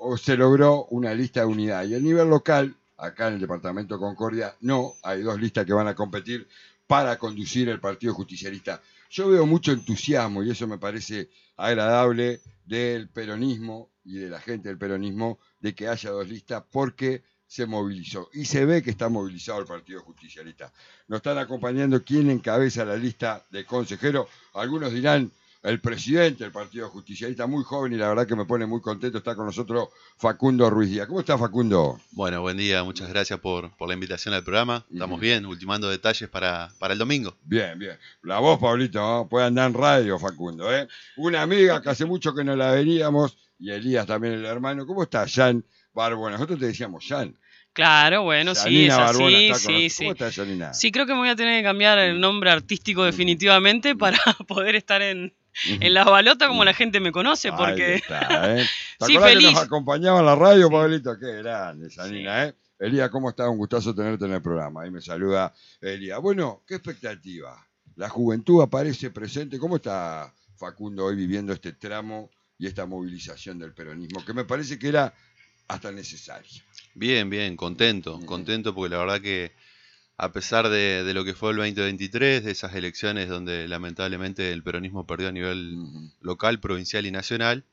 o se logró una lista de unidad. Y a nivel local, acá en el departamento de Concordia, no, hay dos listas que van a competir para conducir el Partido Justicialista. Yo veo mucho entusiasmo y eso me parece agradable del peronismo y de la gente del peronismo de que haya dos listas porque se movilizó y se ve que está movilizado el Partido Justicialista. Nos están acompañando quién encabeza la lista de consejeros. Algunos dirán el presidente del Partido Justicialista, muy joven y la verdad que me pone muy contento. Está con nosotros Facundo Ruiz Díaz. ¿Cómo está, Facundo? Bueno, buen día, muchas gracias por la invitación al programa. Estamos bien, ultimando detalles para el domingo. Bien, bien. La voz, Pablito, ¿no? Puede andar en radio, Facundo, ¿eh? Una amiga que hace mucho que no la veríamos, y Elías también, el hermano. ¿Cómo está, Jan Barbona? Nosotros te decíamos Jan. Claro, bueno, sí, Janina es Barbona así, está con sí, nosotros. ¿Cómo sí. está, Janina? Sí, creo que me voy a tener que cambiar el nombre artístico definitivamente para poder estar en la balota como la gente me conoce, Ahí porque está, ¿eh? ¿Te sí, acordás que feliz. nos acompañaba en la radio, Sí, Pablito? Qué grande, Janina, sí. ¿eh? Elías, ¿cómo estás? Un gustazo tenerte en el programa. Ahí me saluda Elías. Bueno, ¿qué expectativa? La juventud aparece presente. ¿Cómo está Facundo hoy viviendo este tramo y esta movilización del peronismo? Que me parece que era hasta necesaria. Bien, bien, contento porque la verdad que a pesar de lo que fue el 2023, de esas elecciones donde lamentablemente el peronismo perdió a nivel local, provincial y nacional,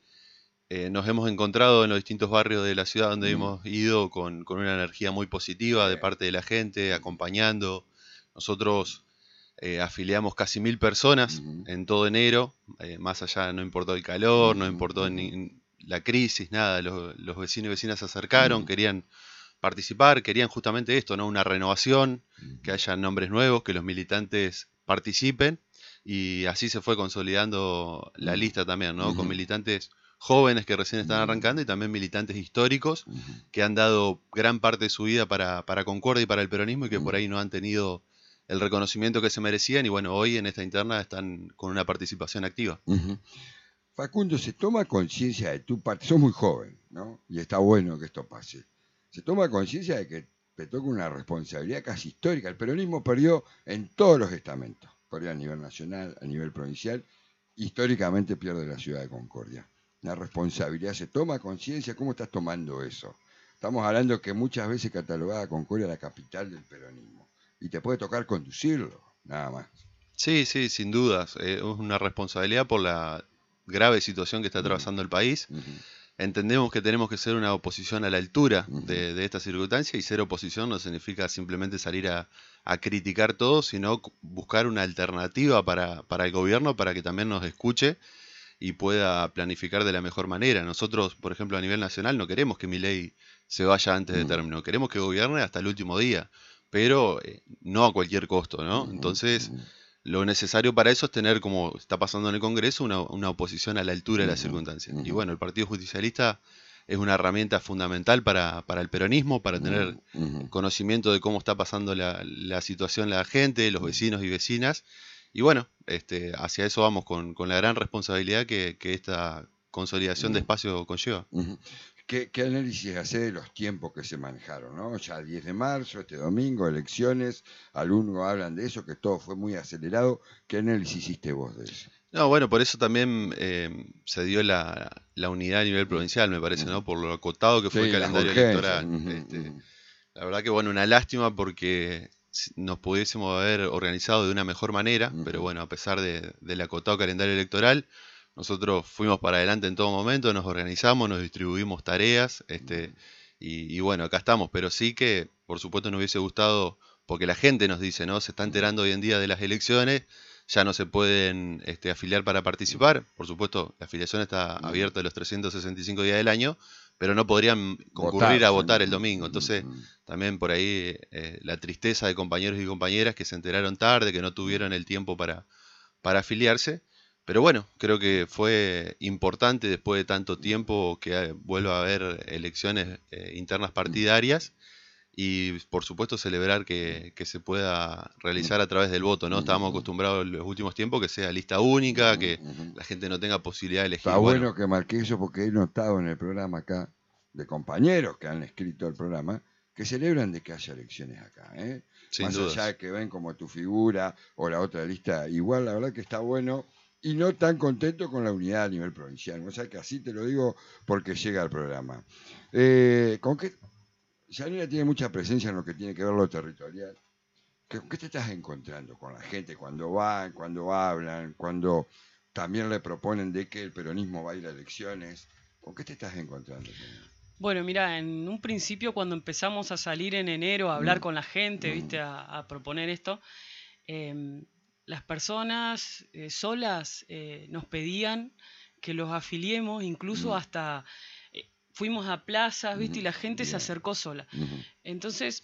nos hemos encontrado en los distintos barrios de la ciudad donde hemos ido con una energía muy positiva de parte de la gente, acompañando. Nosotros afiliamos casi 1000 personas en todo enero, más allá no importó el calor, no importó la crisis, nada, los vecinos y vecinas se acercaron, querían participar, querían justamente esto, ¿no? Una renovación, que haya nombres nuevos, que los militantes participen, y así se fue consolidando la lista también, ¿no? Con militantes jóvenes que recién están arrancando y también militantes históricos que han dado gran parte de su vida para Concordia y para el peronismo y que por ahí no han tenido el reconocimiento que se merecían y bueno, hoy en esta interna están con una participación activa. Facundo, se toma conciencia de tu parte, sos muy joven, ¿no? Y está bueno que esto pase. Se toma conciencia de que te toca una responsabilidad casi histórica. El peronismo perdió en todos los estamentos. Perdió a nivel nacional, a nivel provincial. Históricamente pierde la ciudad de Concordia. La responsabilidad, se toma conciencia. ¿Cómo estás tomando eso? Estamos hablando que muchas veces catalogada Concordia la capital del peronismo. Y te puede tocar conducirlo, nada más. Sí, sí, sin dudas. Es una responsabilidad por la grave situación que está atravesando el país. Entendemos que tenemos que ser una oposición a la altura de esta circunstancia y ser oposición no significa simplemente salir a criticar todo, sino buscar una alternativa para el gobierno para que también nos escuche y pueda planificar de la mejor manera. Nosotros, por ejemplo, a nivel nacional no queremos que Milei se vaya antes de término, queremos que gobierne hasta el último día, pero no a cualquier costo, ¿no? Entonces, lo necesario para eso es tener, como está pasando en el Congreso, una oposición a la altura de las circunstancias. Y bueno, el Partido Justicialista es una herramienta fundamental para el peronismo, para tener conocimiento de cómo está pasando la situación la gente, los vecinos y vecinas. Y bueno, hacia eso vamos con la gran responsabilidad que esta consolidación de espacio conlleva. ¿Qué análisis hace de los tiempos que se manejaron, ¿no? Ya 10 de marzo, este domingo, elecciones, algunos hablan de eso, que todo fue muy acelerado. ¿Qué análisis hiciste vos de eso? No, bueno, por eso también se dio la unidad a nivel provincial, me parece, ¿no? Por lo acotado que fue el Sí, las calendario urgencias. electoral. La verdad que, bueno, una lástima porque nos pudiésemos haber organizado de una mejor manera, pero bueno, a pesar del acotado calendario electoral, nosotros fuimos para adelante en todo momento, nos organizamos, nos distribuimos tareas, y bueno, acá estamos, pero sí que, por supuesto, nos hubiese gustado, porque la gente nos dice, ¿no? Se está enterando hoy en día de las elecciones, ya no se pueden afiliar para participar, por supuesto, la afiliación está abierta los 365 días del año, pero no podrían concurrir a votar el domingo, entonces también por ahí la tristeza de compañeros y compañeras que se enteraron tarde, que no tuvieron el tiempo para afiliarse. Pero bueno, creo que fue importante después de tanto tiempo que vuelva a haber elecciones internas partidarias y por supuesto celebrar que se pueda realizar a través del voto, ¿no? Estábamos acostumbrados en los últimos tiempos que sea lista única, que la gente no tenga posibilidad de elegir. Está bueno que marqué eso porque he notado en el programa acá de compañeros que han escrito el programa que celebran de que haya elecciones acá, Sin más dudas. allá de que ven como tu figura o la otra lista, igual la verdad que está bueno y no tan contento con la unidad a nivel provincial. O sea que así te lo digo porque llega al programa. ¿Con qué? Yanina tiene mucha presencia en lo que tiene que ver lo territorial. ¿Qué te estás encontrando con la gente cuando van, cuando hablan, cuando también le proponen de que el peronismo va a ir a elecciones? ¿Con qué te estás encontrando? Bueno, mira, en un principio cuando empezamos a salir en enero a hablar con la gente, viste, a proponer esto, las personas solas nos pedían que los afiliemos, incluso hasta fuimos a plazas, viste, y la gente se acercó sola. Entonces,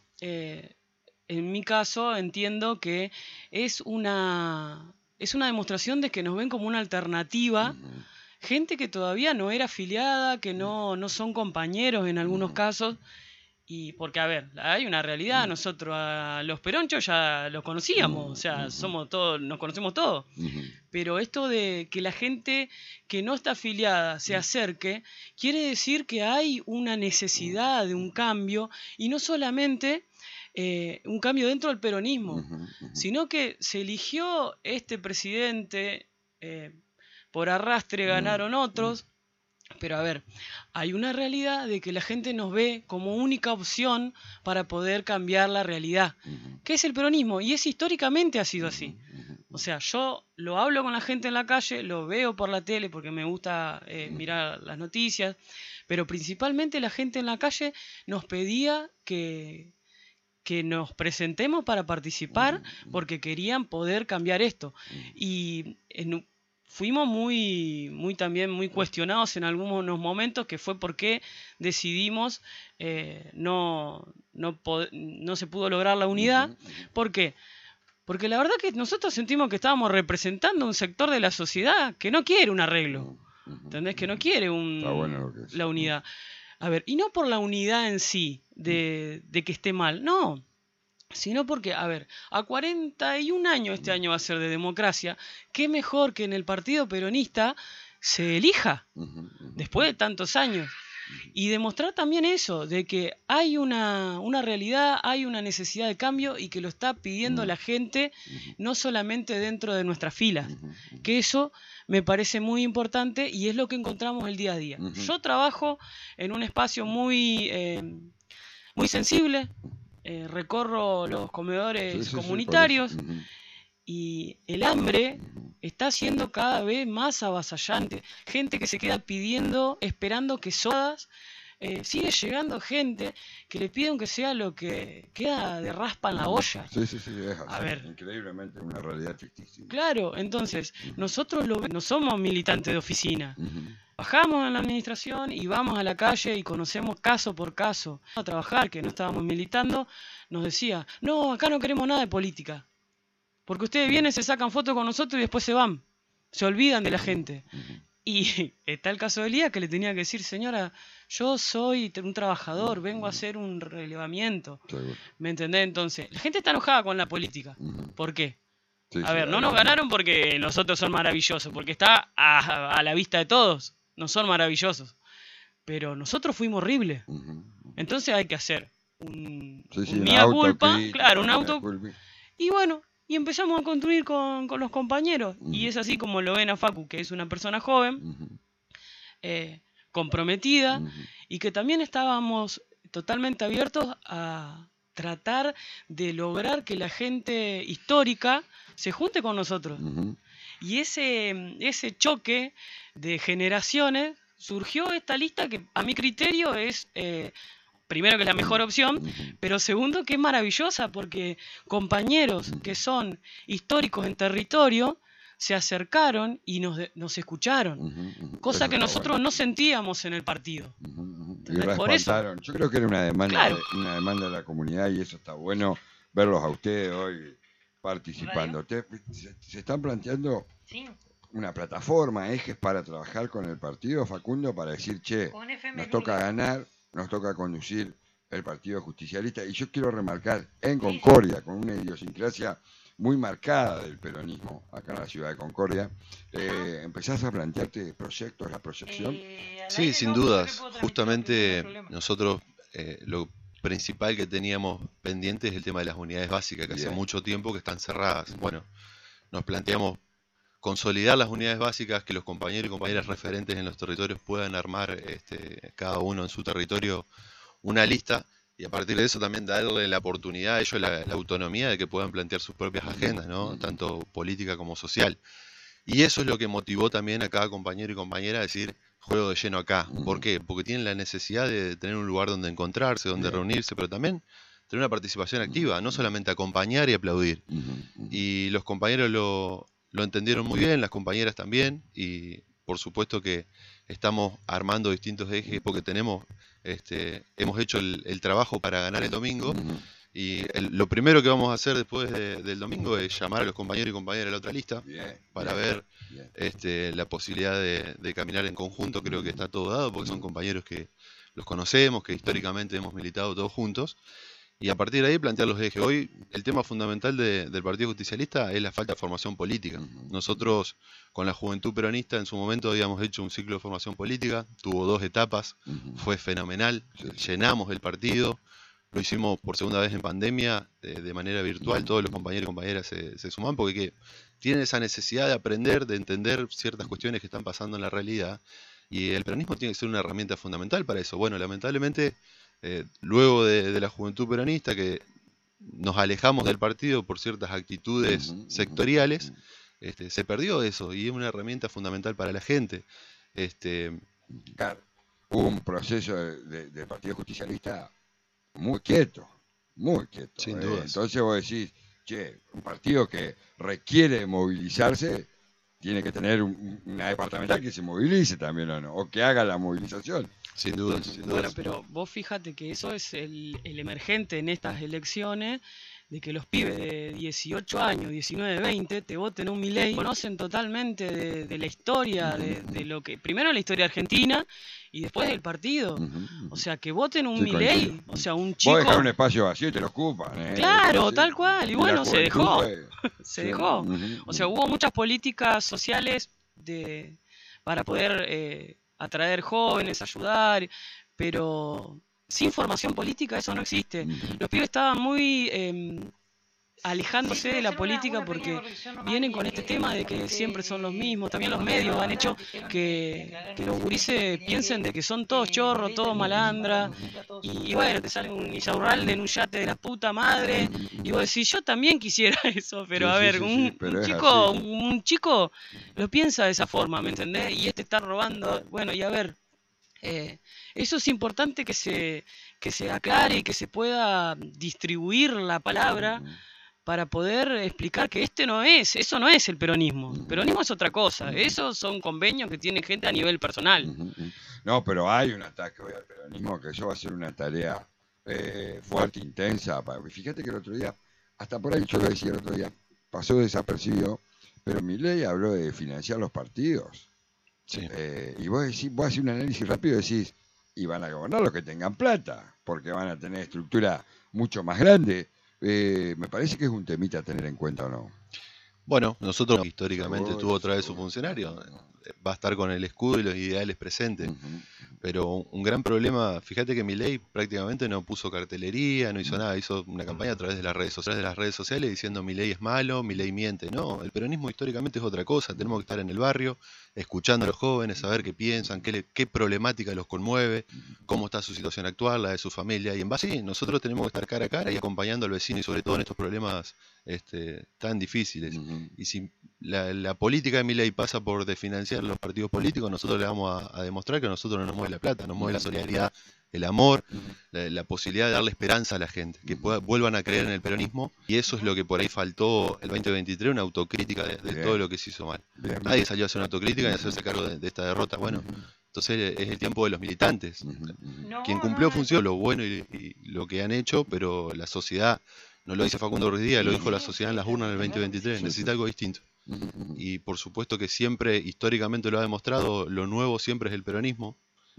en mi caso entiendo que es una demostración de que nos ven como una alternativa. Gente que todavía no era afiliada, que no son compañeros en algunos casos, y porque, a ver, hay una realidad, nosotros a los peronchos ya los conocíamos, o sea, somos todos, nos conocemos todos, pero esto de que la gente que no está afiliada se acerque, quiere decir que hay una necesidad de un cambio, y no solamente un cambio dentro del peronismo, sino que se eligió este presidente, por arrastre ganaron otros, pero a ver, hay una realidad de que la gente nos ve como única opción para poder cambiar la realidad, que es el peronismo, y es históricamente ha sido así. O sea, yo lo hablo con la gente en la calle, lo veo por la tele porque me gusta mirar las noticias, pero principalmente la gente en la calle nos pedía que nos presentemos para participar porque querían poder cambiar esto. Y fuimos también muy cuestionados en algunos momentos, que fue porque decidimos no se pudo lograr la unidad. ¿Por qué? Porque la verdad que nosotros sentimos que estábamos representando un sector de la sociedad que no quiere un arreglo, ¿entendés? Que no quiere la unidad. A ver, y no por la unidad en sí, de que esté mal, no, sino porque, a ver, a 41 años este año va a ser de democracia, qué mejor que en el partido peronista se elija, después de tantos años, y demostrar también eso, de que hay una realidad, hay una necesidad de cambio y que lo está pidiendo la gente, no solamente dentro de nuestras filas, que eso me parece muy importante y es lo que encontramos el día a día. Yo trabajo en un espacio muy sensible, recorro los comedores comunitarios y el hambre está siendo cada vez más avasallante. Gente que se queda pidiendo, esperando que sodas. Sigue llegando gente que le pide aunque sea lo que queda de raspa en la olla. Sí, es así. A ver, increíblemente una realidad tristísima. Claro, entonces, nosotros no somos militantes de oficina. Bajamos en la administración y vamos a la calle y conocemos caso por caso. A trabajar, que no estábamos militando, nos decía, no, acá no queremos nada de política. Porque ustedes vienen, se sacan fotos con nosotros y después se van. Se olvidan de la gente. Y está el caso de Elías que le tenía que decir, señora, yo soy un trabajador, vengo a hacer un relevamiento. ¿Me entendés? Entonces, la gente está enojada con la política. ¿Por qué? A ver, no nos ganaron porque los otros son maravillosos, porque está a la vista de todos, no son maravillosos. Pero nosotros fuimos horribles. Entonces hay que hacer un mea culpa, claro, un auto. Y bueno, y empezamos a construir con los compañeros. Y es así como lo ven a Facu, que es una persona joven, comprometida, y que también estábamos totalmente abiertos a tratar de lograr que la gente histórica se junte con nosotros. Y ese choque de generaciones surgió esta lista que a mi criterio es, primero, que es la mejor opción, pero segundo, que es maravillosa porque compañeros que son históricos en territorio se acercaron y nos escucharon, cosa que nosotros no sentíamos en el partido. Y por eso, yo creo que era una demanda, una demanda de la comunidad, y eso está bueno verlos a ustedes hoy participando. ¿Se están planteando una plataforma, ejes para trabajar con el partido, Facundo, para decir, che, nos toca ganar, nos toca conducir el Partido Justicialista? Y yo quiero remarcar, en Concordia, con una idiosincrasia muy marcada del peronismo, acá en la ciudad de Concordia, ¿empezás a plantearte proyectos, la proyección? Sí, sin dudas. Justamente nosotros lo principal que teníamos pendiente es el tema de las unidades básicas, que hace mucho tiempo que están cerradas. Bueno, nos planteamos consolidar las unidades básicas, que los compañeros y compañeras referentes en los territorios puedan armar cada uno en su territorio una lista, y a partir de eso también darle la oportunidad a ellos, la autonomía de que puedan plantear sus propias agendas, ¿no? Tanto política como social. Y eso es lo que motivó también a cada compañero y compañera a decir, juego de lleno acá. ¿Por qué? Porque tienen la necesidad de tener un lugar donde encontrarse, donde reunirse, pero también tener una participación activa, no solamente acompañar y aplaudir. Y los compañeros lo entendieron muy bien, las compañeras también, y por supuesto que estamos armando distintos ejes porque hemos hecho el trabajo para ganar el domingo. Y lo primero que vamos a hacer después del domingo es llamar a los compañeros y compañeras de la otra lista para ver la posibilidad de caminar en conjunto. Creo que está todo dado porque son compañeros que los conocemos, que históricamente hemos militado todos juntos. Y a partir de ahí plantear los ejes. Hoy el tema fundamental del Partido Justicialista es la falta de formación política. Nosotros con la Juventud Peronista en su momento habíamos hecho un ciclo de formación política, tuvo 2 etapas, fue fenomenal, llenamos el partido. Lo hicimos por segunda vez en pandemia, de manera virtual, todos los compañeros y compañeras se suman porque tienen esa necesidad de aprender, de entender ciertas cuestiones que están pasando en la realidad, y el peronismo tiene que ser una herramienta fundamental para eso. Bueno, lamentablemente, luego de la Juventud Peronista, que nos alejamos del partido por ciertas actitudes sectoriales, se perdió eso, y es una herramienta fundamental para la gente. Claro, hubo un proceso de Partido Justicialista muy quieto, Sin dudas. Entonces vos decís, che, un partido que requiere movilizarse tiene que tener una departamental que se movilice también, ¿o no? O que haga la movilización. Sin dudas, sin dudas. Bueno, pero vos fíjate que eso es el emergente en estas elecciones, de que los pibes de 18 años, 19, 20, te voten un Milei, conocen totalmente de la historia, de lo que, primero la historia argentina y después del partido. O sea, que voten un Milei, o sea, un chico... Vos dejás un espacio vacío y te lo ocupan. Claro, tal cual, y bueno, se dejó, se dejó. O sea, hubo muchas políticas sociales para poder atraer jóvenes, ayudar, pero sin formación política eso no existe. Los pibes estaban muy alejándose de la política porque vienen con este tema de que siempre son los mismos. También los medios han hecho que los gurises piensen de que son todos chorros, todos malandra, y bueno, te sale un Isaurralde en un yate de la puta madre, y vos decís, yo también quisiera eso, pero a ver, un chico lo piensa de esa forma, ¿me entendés? Y está robando, bueno, y a ver, eso es importante que se aclare y que se pueda distribuir la palabra para poder explicar que eso no es el peronismo. El peronismo es otra cosa. Esos son convenios que tiene gente a nivel personal. No, pero hay un ataque hoy al peronismo, que eso va a ser una tarea fuerte, intensa. Fíjate que el otro día, hasta por ahí yo lo decía el otro día, pasó desapercibido, pero Milei habló de financiar los partidos. Sí. Y vos haces un análisis rápido y decís, y van a gobernar los que tengan plata, porque van a tener estructura mucho más grande. Me parece que es un temita a tener en cuenta, ¿o no? Bueno, nosotros históricamente tuvo otra vez su funcionario, va a estar con el escudo y los ideales presentes, pero un gran problema, fíjate que Milei prácticamente no puso cartelería, no hizo nada, hizo una campaña a través de las redes sociales diciendo Milei es malo, Milei miente. No, el peronismo históricamente es otra cosa, tenemos que estar en el barrio, escuchando a los jóvenes, saber qué piensan, qué problemática los conmueve, cómo está su situación actual, la de su familia, y en base a eso nosotros tenemos que estar cara a cara y acompañando al vecino, y sobre todo en estos problemas tan difíciles. Y si la política de Milei pasa por desfinanciar los partidos políticos, nosotros le vamos a demostrar que a nosotros no nos mueve la plata, nos mueve la solidaridad, el amor, la posibilidad de darle esperanza a la gente, que vuelvan a creer en el peronismo, y eso es lo que por ahí faltó el 2023, una autocrítica de todo lo que se hizo mal. Nadie salió a hacer una autocrítica y a hacerse cargo de esta derrota. Bueno, entonces es el tiempo de los militantes. Quien cumplió función, lo bueno y lo que han hecho, pero la sociedad, no lo dice Facundo Ruiz Díaz, lo dijo la sociedad en las urnas en el 2023, necesita algo distinto. Y por supuesto que siempre, históricamente lo ha demostrado, lo nuevo siempre es el peronismo.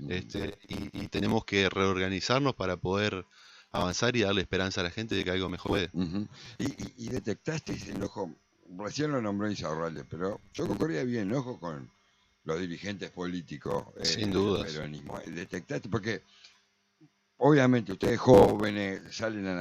Y tenemos que reorganizarnos para poder avanzar y darle esperanza a la gente de que algo mejor puede. Y detectaste el ojo, recién lo nombró Isaurralde, pero yo concorría bien, el ojo con los dirigentes políticos sin dudas. Peronismo. Detectaste, porque obviamente ustedes jóvenes salen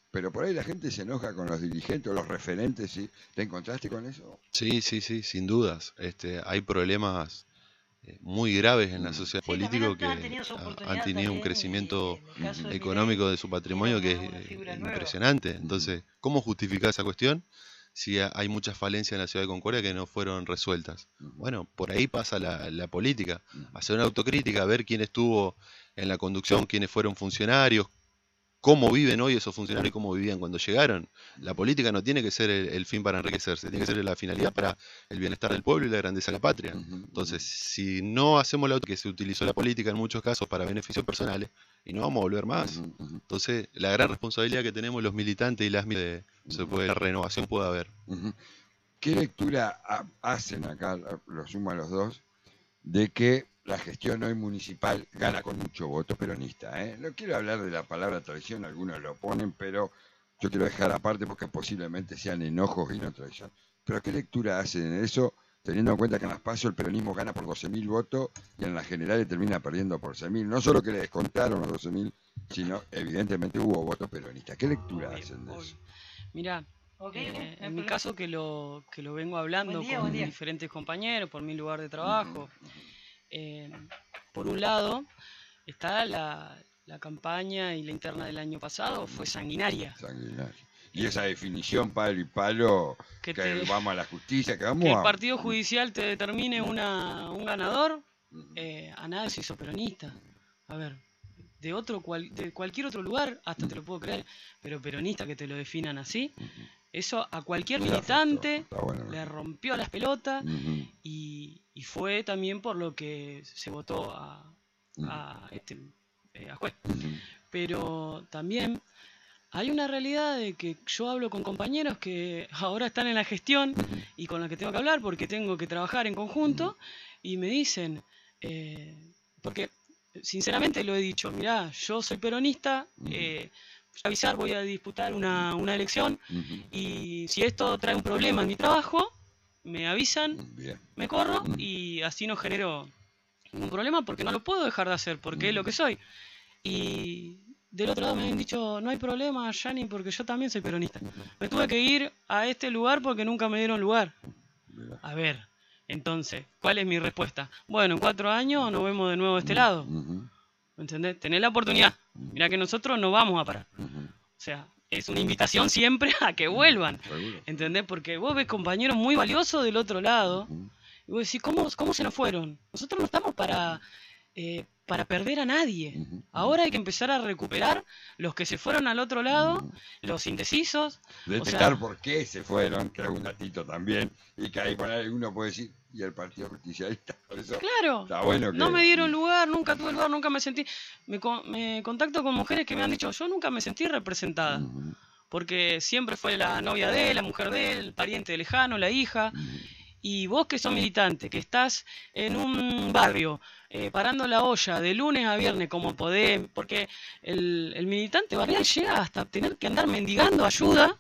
pero por ahí la gente se enoja con los dirigentes o los referentes, ¿sí? ¿Te encontraste con eso? Sí, sí, sí, sin dudas. Hay problemas muy graves en la sociedad Sí, también política han que tenido su han oportunidad tenido un también, crecimiento en el caso de económico Milei, de su dieron patrimonio que es una figura nueva. impresionante. Entonces, ¿cómo justificar esa cuestión si hay muchas falencias en la ciudad de Concordia que no fueron resueltas? Bueno, por ahí pasa la política. Hacer una autocrítica, ver quién estuvo en la conducción, quiénes fueron funcionarios, cómo viven hoy esos funcionarios y cómo vivían cuando llegaron. La política no tiene que ser el fin para enriquecerse, tiene que ser la finalidad para el bienestar del pueblo y la grandeza de la patria. Entonces, si no hacemos la que se utilizó la política en muchos casos para beneficios personales, y no vamos a volver más. Entonces, la gran responsabilidad que tenemos los militantes y las la renovación puede haber. ¿Qué lectura hacen acá, lo sumo a los dos, de que la gestión hoy municipal gana con mucho voto peronista? No quiero hablar de la palabra traición, algunos lo ponen, pero yo quiero dejar aparte porque posiblemente sean enojos y no traición. Pero ¿qué lectura hacen en eso, teniendo en cuenta que en las PASO el peronismo gana por 12.000 votos y en las generales termina perdiendo por 6.000? No solo que le descontaron los 12.000, sino evidentemente hubo voto peronista. ¿Qué lectura hacen de eso? Mirá, en mi caso que lo vengo hablando con diferentes compañeros por mi lugar de trabajo. Por un lado está la campaña y la interna del año pasado fue sanguinaria. Y esa definición palo y palo, que vamos a la justicia, que vamos que a... el partido judicial te determine un ganador, a nada se hizo peronista. A ver, de cualquier otro lugar hasta te lo puedo creer, pero peronista que te lo definan así, eso a cualquier militante le rompió las pelotas y fue también por lo que se votó a juez. Pero también hay una realidad de que yo hablo con compañeros que ahora están en la gestión y con los que tengo que hablar porque tengo que trabajar en conjunto y me dicen, porque sinceramente lo he dicho, mirá, yo soy peronista, avisar, voy a disputar una elección y si esto trae un problema en mi trabajo, me avisan, me corro y así no genero ningún problema porque no lo puedo dejar de hacer, porque es lo que soy. Y del otro lado me han dicho, no hay problema, Yanni, porque yo también soy peronista. Me tuve que ir a este lugar porque nunca me dieron lugar. A ver, entonces, ¿cuál es mi respuesta? Bueno, en 4 años nos vemos de nuevo de este lado. ¿Entendés? Tenés la oportunidad. Mirá que nosotros no vamos a parar. O sea, es una invitación siempre a que vuelvan. ¿Entendés? Porque vos ves compañeros muy valiosos del otro lado y vos decís, ¿cómo se nos fueron? Nosotros no estamos para perder a nadie. Ahora hay que empezar a recuperar los que se fueron al otro lado, los indecisos. Detectar por qué se fueron, que es un datito también, y que ahí con uno puede decir, y el Partido Justicialista, por eso claro, está bueno que... no me dieron lugar, nunca tuve lugar, nunca me sentí... Me contacto con mujeres que me han dicho, yo nunca me sentí representada, porque siempre fue la novia de él, la mujer de él, el pariente lejano, la hija... Y vos que sos militante, que estás en un barrio parando la olla de lunes a viernes como podés, porque el militante barrial llega hasta tener que andar mendigando ayuda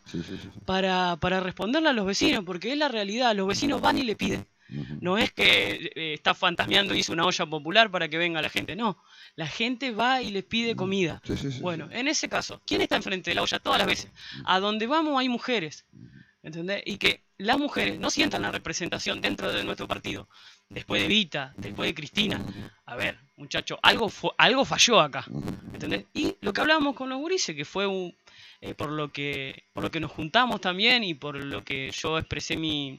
para responderle a los vecinos, porque es la realidad, los vecinos van y le piden. No es que está fantasmeando y hizo una olla popular para que venga la gente, no. La gente va y les pide comida. Bueno, en ese caso, ¿quién está enfrente de la olla todas las veces? A donde vamos hay mujeres. ¿Entendés? Y que las mujeres no sientan la representación dentro de nuestro partido. Después de Vita, después de Cristina. A ver, muchachos, algo falló acá. ¿Entendés? Y lo que hablábamos con los gurises, que fue por lo que nos juntamos también y por lo que yo expresé mi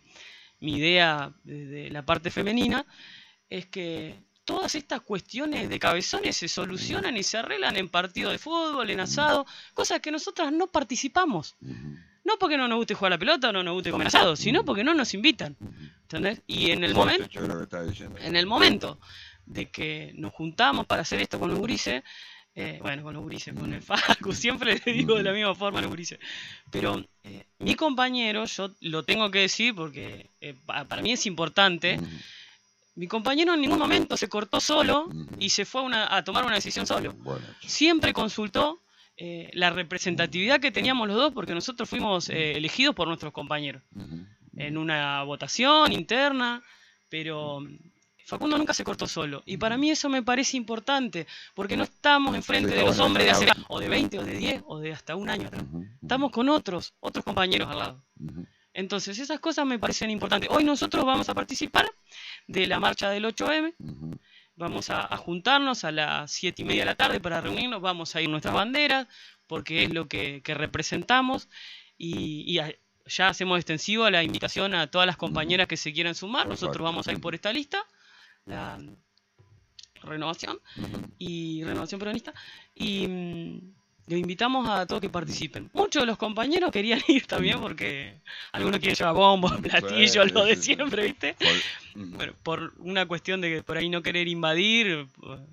idea de la parte femenina, es que todas estas cuestiones de cabezones se solucionan y se arreglan en partidos de fútbol, en asado, cosas que nosotras no participamos. No porque no nos guste jugar a la pelota o no nos guste comer asado, sino porque no nos invitan. ¿Entendés? Y en el momento de que nos juntamos para hacer esto con los gurises, con el Facu, siempre le digo de la misma forma a los gurises. Pero mi compañero, yo lo tengo que decir porque para mí es importante, mi compañero en ningún momento se cortó solo y se fue a tomar una decisión solo. Siempre consultó la representatividad que teníamos los dos, porque nosotros fuimos elegidos por nuestros compañeros en una votación interna, pero Facundo nunca se cortó solo. Y para mí eso me parece importante, porque no estamos enfrente de los hombres de hace o de 20 o de 10 o de hasta un año atrás. Estamos con otros compañeros al lado. Entonces esas cosas me parecen importantes. Hoy nosotros vamos a participar de la marcha del 8M. Vamos a juntarnos a las 7:30 de la tarde para reunirnos. Vamos a ir nuestras banderas, porque es lo que representamos. Y ya hacemos extensivo la invitación a todas las compañeras que se quieran sumar. Nosotros vamos a ir por esta lista, la renovación peronista, y le invitamos a todos que participen. Muchos de los compañeros querían ir también porque algunos quieren llevar bombos, platillos, lo de siempre, ¿viste? Bueno, por una cuestión de que por ahí no querer invadir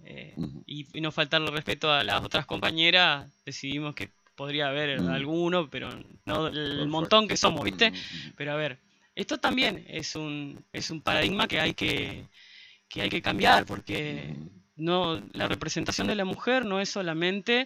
y no faltarle respeto a las otras compañeras, decidimos que podría haber alguno, pero no el montón que somos, ¿viste? Pero a ver, esto también es un paradigma que hay que cambiar, porque no, la representación de la mujer no es solamente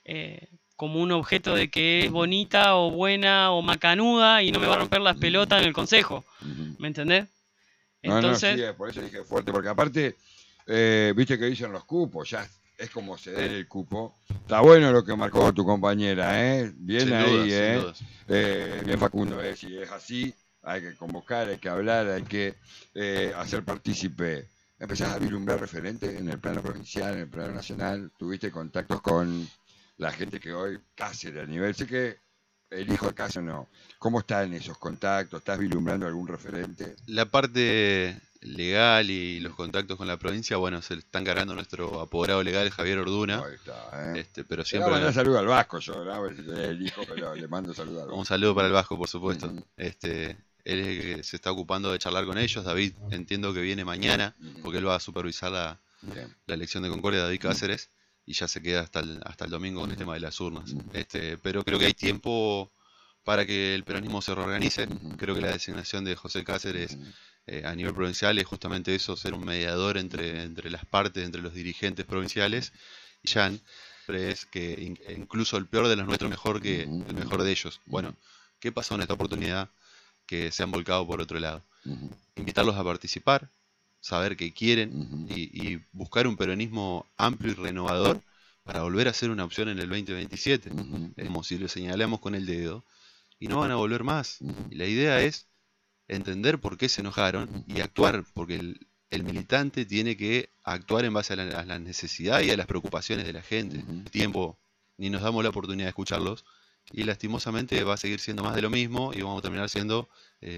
como un objeto de que es bonita o buena o macanuda y no me va a romper las pelotas en el consejo, ¿me entendés? Entonces, no, sí, por eso dije fuerte, porque aparte, viste que dicen los cupos, ya es como ceder el cupo. Está bueno lo que marcó tu compañera, bien sin ahí, dudas. Bien Facundo, si es así, hay que convocar, hay que hablar, hay que hacer partícipe. Empezás a vislumbrar referentes en el plano provincial, en el plano nacional, tuviste contactos con la gente que hoy, Cáceres a nivel, sé que el hijo de Cáceres no. ¿Cómo están esos contactos? ¿Estás vislumbrando algún referente? La parte legal y los contactos con la provincia, bueno, se le está encargando nuestro apoderado legal, Javier Orduna. Ahí está, Pero le siempre mando saludo al Vasco, yo, ¿no? El hijo, pero le mando saludo al Vasco. un saludo para el Vasco, por supuesto. Él es el que se está ocupando de charlar con ellos. David, entiendo que viene mañana, porque él va a supervisar la elección de Concordia, David Cáceres, y ya se queda hasta el domingo con el tema de las urnas. Pero creo que hay tiempo para que el peronismo se reorganice. Creo que la designación de José Cáceres a nivel provincial es justamente eso, ser un mediador entre las partes, entre los dirigentes provinciales. Y Jan es que incluso el peor de los nuestros mejor que el mejor de ellos. Bueno, ¿qué pasó en esta oportunidad? Que se han volcado por otro lado. Invitarlos a participar, saber qué quieren y buscar un peronismo amplio y renovador para volver a ser una opción en el 2027. Es como si le señalamos con el dedo y no van a volver más. Y la idea es entender por qué se enojaron y actuar, porque el militante tiene que actuar en base a la necesidad y a las preocupaciones de la gente. Tiempo, ni nos damos la oportunidad de escucharlos. Y lastimosamente va a seguir siendo más de lo mismo y vamos a terminar siendo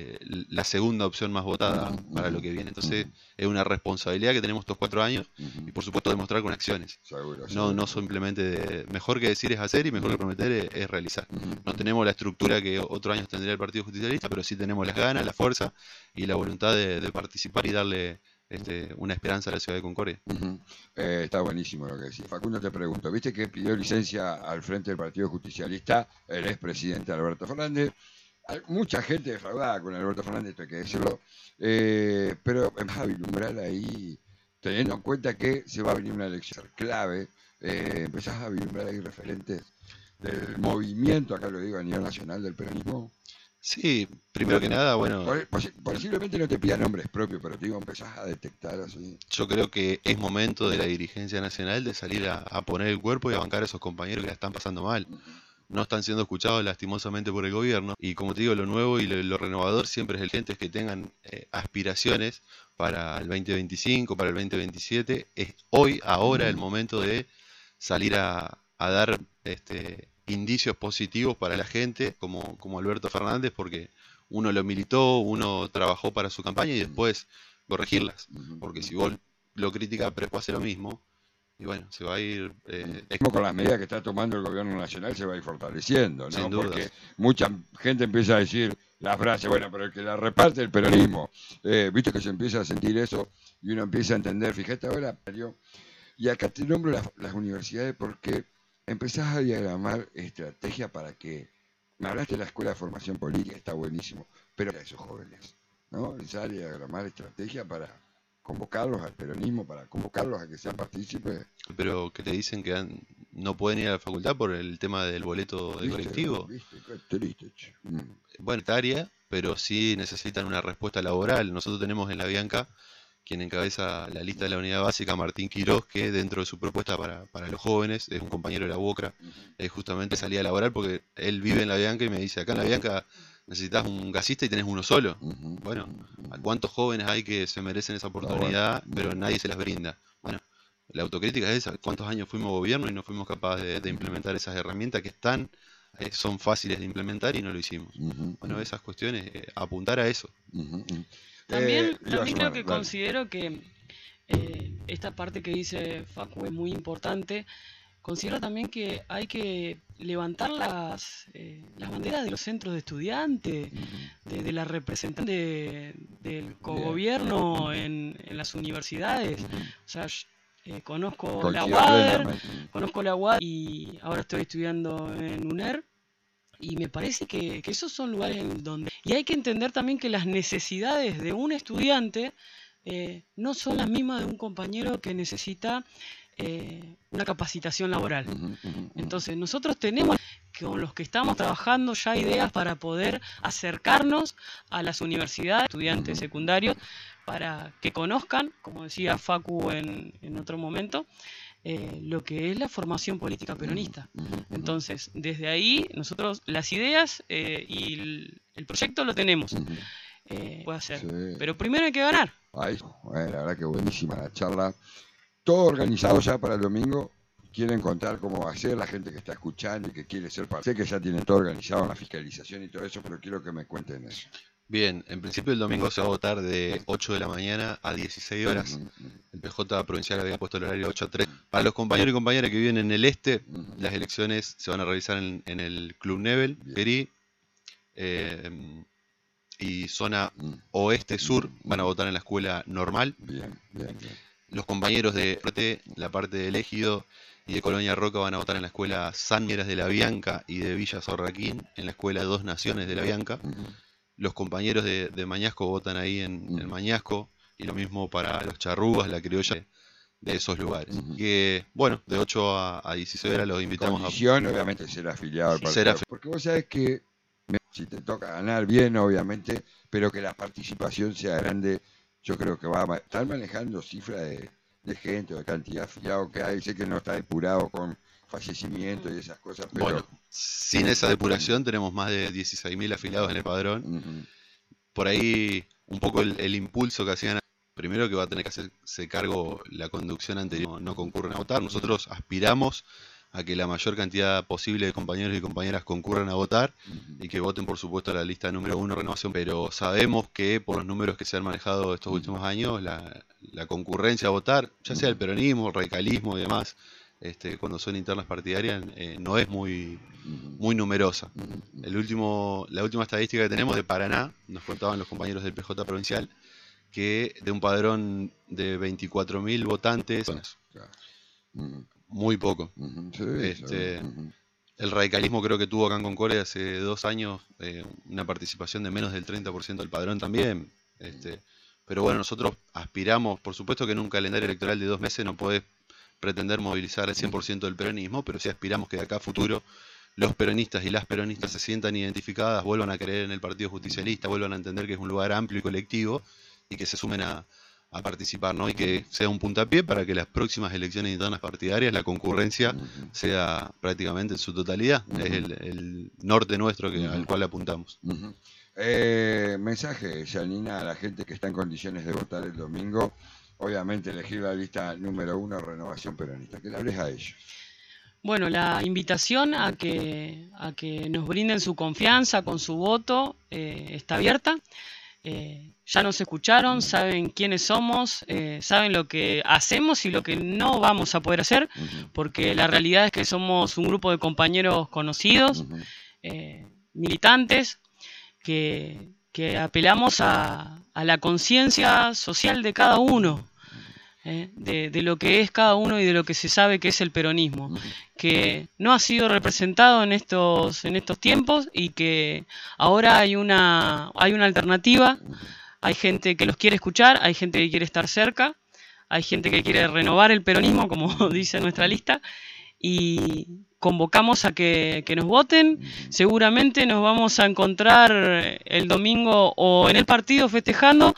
la segunda opción más votada para lo que viene. Entonces es una responsabilidad que tenemos estos 4 años y por supuesto demostrar con acciones. Seguro. No simplemente mejor que decir es hacer y mejor que prometer es realizar. No tenemos la estructura que otros años tendría el Partido Justicialista, pero sí tenemos las ganas, la fuerza y la voluntad de participar y darle una esperanza a la ciudad de Concordia. Está buenísimo lo que decís. Facundo, te pregunto, ¿viste que pidió licencia al frente del Partido Justicialista el expresidente Alberto Fernández? Hay mucha gente defraudada con Alberto Fernández, esto hay que decirlo, pero vas a vislumbrar ahí, teniendo en cuenta que se va a venir una elección clave, empezás a vislumbrar ahí referentes del movimiento, acá lo digo a nivel nacional, del peronismo. Sí, primero que nada, bueno, Posiblemente no te pida nombres propios, pero te digo, empezás a detectar así. yo creo que es momento de la dirigencia nacional de salir a poner el cuerpo y a bancar a esos compañeros que la están pasando mal. No están siendo escuchados lastimosamente por el gobierno. Y como te digo, lo nuevo y lo renovador siempre es el gente que tengan aspiraciones para el 2025, para el 2027. Es hoy, ahora, el momento de salir a dar indicios positivos para la gente, como Alberto Fernández, porque uno lo militó, uno trabajó para su campaña y después corregirlas. Porque si vos lo criticas, pero después hace lo mismo, y bueno, se va a ir... Con las medidas que está tomando el gobierno nacional se va a ir fortaleciendo, ¿no? Sin dudas. Porque mucha gente empieza a decir la frase, bueno, pero el que la reparte el peronismo. Viste que se empieza a sentir eso y uno empieza a entender. Fíjate ahora, y acá te nombro las universidades porque empezás a diagramar estrategia para que... Me hablaste de la Escuela de Formación Política, está buenísimo, pero para esos jóvenes, ¿no? Empezar a diagramar estrategia para convocarlos al peronismo, para convocarlos a que sean partícipes. Pero que te dicen que no pueden ir a la facultad por el tema del boleto de colectivo. ¿Viste? Qué triste, che. Bueno, etaria, pero sí necesitan una respuesta laboral. Nosotros tenemos en la Bianca quien encabeza la lista de la unidad básica, Martín Quirós, que dentro de su propuesta para los jóvenes, es un compañero de la UOCRA, justamente salía a laborar porque él vive en La Bianca y me dice, acá en La Bianca necesitas un gasista y tenés uno solo. Bueno, ¿a cuántos jóvenes hay que se merecen esa oportunidad, pero nadie se las brinda? Bueno, la autocrítica es esa, ¿cuántos años fuimos gobierno y no fuimos capaces de implementar esas herramientas que son fáciles de implementar y no lo hicimos? Bueno, esas cuestiones, apuntar a eso. También creo que considero que esta parte que dice Facu es muy importante. Considero también que hay que levantar las banderas de los centros de estudiantes, de la representación del cogobierno en las universidades. O sea, conozco la UADER y ahora estoy estudiando en UNER. Y me parece que esos son lugares en donde... Y hay que entender también que las necesidades de un estudiante no son las mismas de un compañero que necesita una capacitación laboral. Entonces, nosotros tenemos con los que estamos trabajando ya ideas para poder acercarnos a las universidades, estudiantes secundarios, para que conozcan, como decía Facu en otro momento, lo que es la formación política peronista. Entonces, desde ahí, nosotros las ideas y el proyecto lo tenemos. Puede hacer. Sí. Pero primero hay que ganar. Ay, bueno, la verdad que buenísima la charla. Todo organizado ya para el domingo. Quieren contar cómo va a ser la gente que está escuchando y que quiere ser parte. Sé que ya tienen todo organizado, la fiscalización y todo eso, pero quiero que me cuenten eso. Bien, en principio el domingo se va a votar de 8 de la mañana a 16 horas. El PJ provincial había puesto el horario 8 a 3. Para los compañeros y compañeras que viven en el este, las elecciones se van a realizar en el Club Nebel, Perí, y zona oeste-sur van a votar en la escuela normal. Bien. Los compañeros de la parte del Ejido y de Colonia Roca van a votar en la escuela San Mieras de La Bianca y de Villa Sorraquín, en la escuela Dos Naciones de La Bianca. Los compañeros de Mañasco votan ahí en Mañasco, y lo mismo para los charrúas, la criolla de esos lugares. Que, bueno, de 8 a 16 horas los invitamos condición, obviamente, ser afiliado al partido. Porque vos sabés que si te toca ganar bien, obviamente, pero que la participación sea grande, yo creo que va a estar manejando cifras de gente, de cantidad de afiliados que hay. Sé que no está depurado con fallecimiento y esas cosas, pero... Bueno, sin esa depuración tenemos más de 16.000 afiliados en el padrón. Por ahí un poco el impulso que hacían, primero que va a tener que hacerse cargo la conducción anterior, no concurren a votar. Nosotros aspiramos a que la mayor cantidad posible de compañeros y compañeras concurran a votar y que voten, por supuesto, a la lista número 1, Renovación. Pero sabemos que por los números que se han manejado estos últimos años, la concurrencia a votar, ya sea el peronismo, el radicalismo y demás, cuando son internas partidarias, no es muy numerosa. La última estadística que tenemos de Paraná, nos contaban los compañeros del PJ provincial, que de un padrón de 24.000 votantes, muy poco. El radicalismo creo que tuvo acá en Concordia hace 2 años una participación de menos del 30% del padrón también. Pero bueno, nosotros aspiramos, por supuesto que en un calendario electoral de 2 meses no podés pretender movilizar el 100% del peronismo, pero sí aspiramos que de acá a futuro los peronistas y las peronistas se sientan identificadas, vuelvan a creer en el Partido Justicialista, vuelvan a entender que es un lugar amplio y colectivo y que se sumen a participar, ¿no? Y que sea un puntapié para que las próximas elecciones internas partidarias la concurrencia sea prácticamente en su totalidad. Es el norte nuestro al cual apuntamos. Mensaje, Janina, a la gente que está en condiciones de votar el domingo. Obviamente elegir la lista número 1, Renovación Peronista. Que le hables a ellos. Bueno, la invitación a que nos brinden su confianza con su voto está abierta. Ya nos escucharon, saben quiénes somos, saben lo que hacemos y lo que no vamos a poder hacer, porque la realidad es que somos un grupo de compañeros conocidos, militantes, que apelamos a la conciencia social de cada uno. De lo que es cada uno y de lo que se sabe que es el peronismo, que no ha sido representado en estos tiempos y que ahora hay una alternativa. Hay gente que los quiere escuchar, hay gente que quiere estar cerca, hay gente que quiere renovar el peronismo, como dice nuestra lista, y convocamos a que nos voten. Seguramente nos vamos a encontrar el domingo o en el partido festejando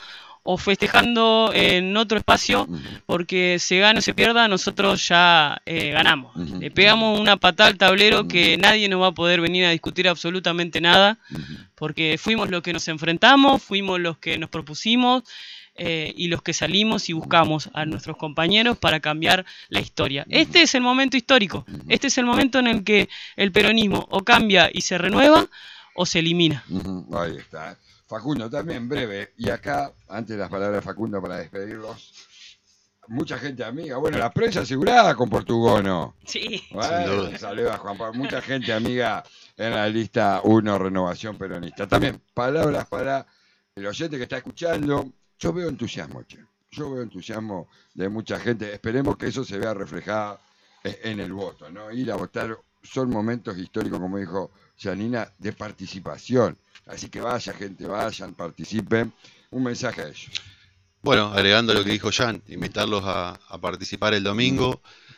o festejando en otro espacio, porque se gane o se pierda, nosotros ya ganamos. Le pegamos una patada al tablero que nadie nos va a poder venir a discutir absolutamente nada, porque fuimos los que nos enfrentamos, fuimos los que nos propusimos, y los que salimos y buscamos a nuestros compañeros para cambiar la historia. Este es el momento histórico, este es el momento en el que el peronismo o cambia y se renueva o se elimina. Ahí está. Facundo, también breve, y acá, antes de las palabras de Facundo para despedirlos, mucha gente amiga, bueno, la prensa asegurada con Portugono. Sí. Bueno, saludos a Juan Pablo, mucha gente amiga en la lista 1 Renovación Peronista. También palabras para el oyente que está escuchando. Yo veo entusiasmo, che. Yo veo entusiasmo de mucha gente. Esperemos que eso se vea reflejado en el voto, ¿no? Ir a votar son momentos históricos, como dijo Janina, de participación. Así que vaya, gente, vayan, participen. Un mensaje a ellos. Bueno, agregando lo que dijo Jan, invitarlos a participar el domingo,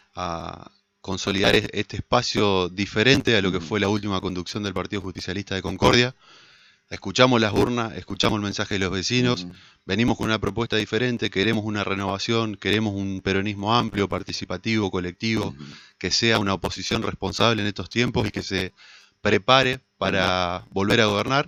a consolidar este espacio diferente a lo que fue la última conducción del Partido Justicialista de Concordia. Escuchamos las urnas, escuchamos el mensaje de los vecinos, venimos con una propuesta diferente, queremos una renovación, queremos un peronismo amplio, participativo, colectivo, que sea una oposición responsable en estos tiempos y que se prepare para volver a gobernar,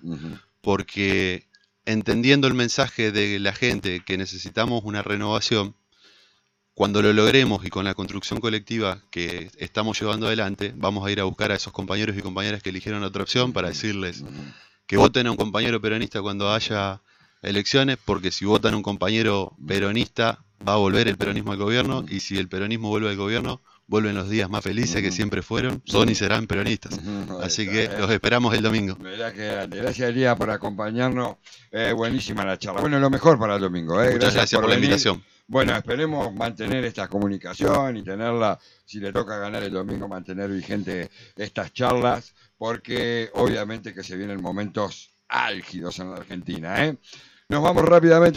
porque entendiendo el mensaje de la gente que necesitamos una renovación, cuando lo logremos y con la construcción colectiva que estamos llevando adelante, vamos a ir a buscar a esos compañeros y compañeras que eligieron otra opción para decirles que voten a un compañero peronista cuando haya elecciones, porque si votan a un compañero peronista va a volver el peronismo al gobierno, y si el peronismo vuelve al gobierno, vuelven los días más felices que siempre fueron, son y serán peronistas. Así que los esperamos el domingo. Gracias, Elías, por acompañarnos. Buenísima la charla. Bueno, lo mejor para el domingo. Muchas gracias por la invitación. Bueno, esperemos mantener esta comunicación y tenerla, si le toca ganar el domingo, mantener vigente estas charlas, porque obviamente que se vienen momentos álgidos en la Argentina, ¿eh? Nos vamos rápidamente.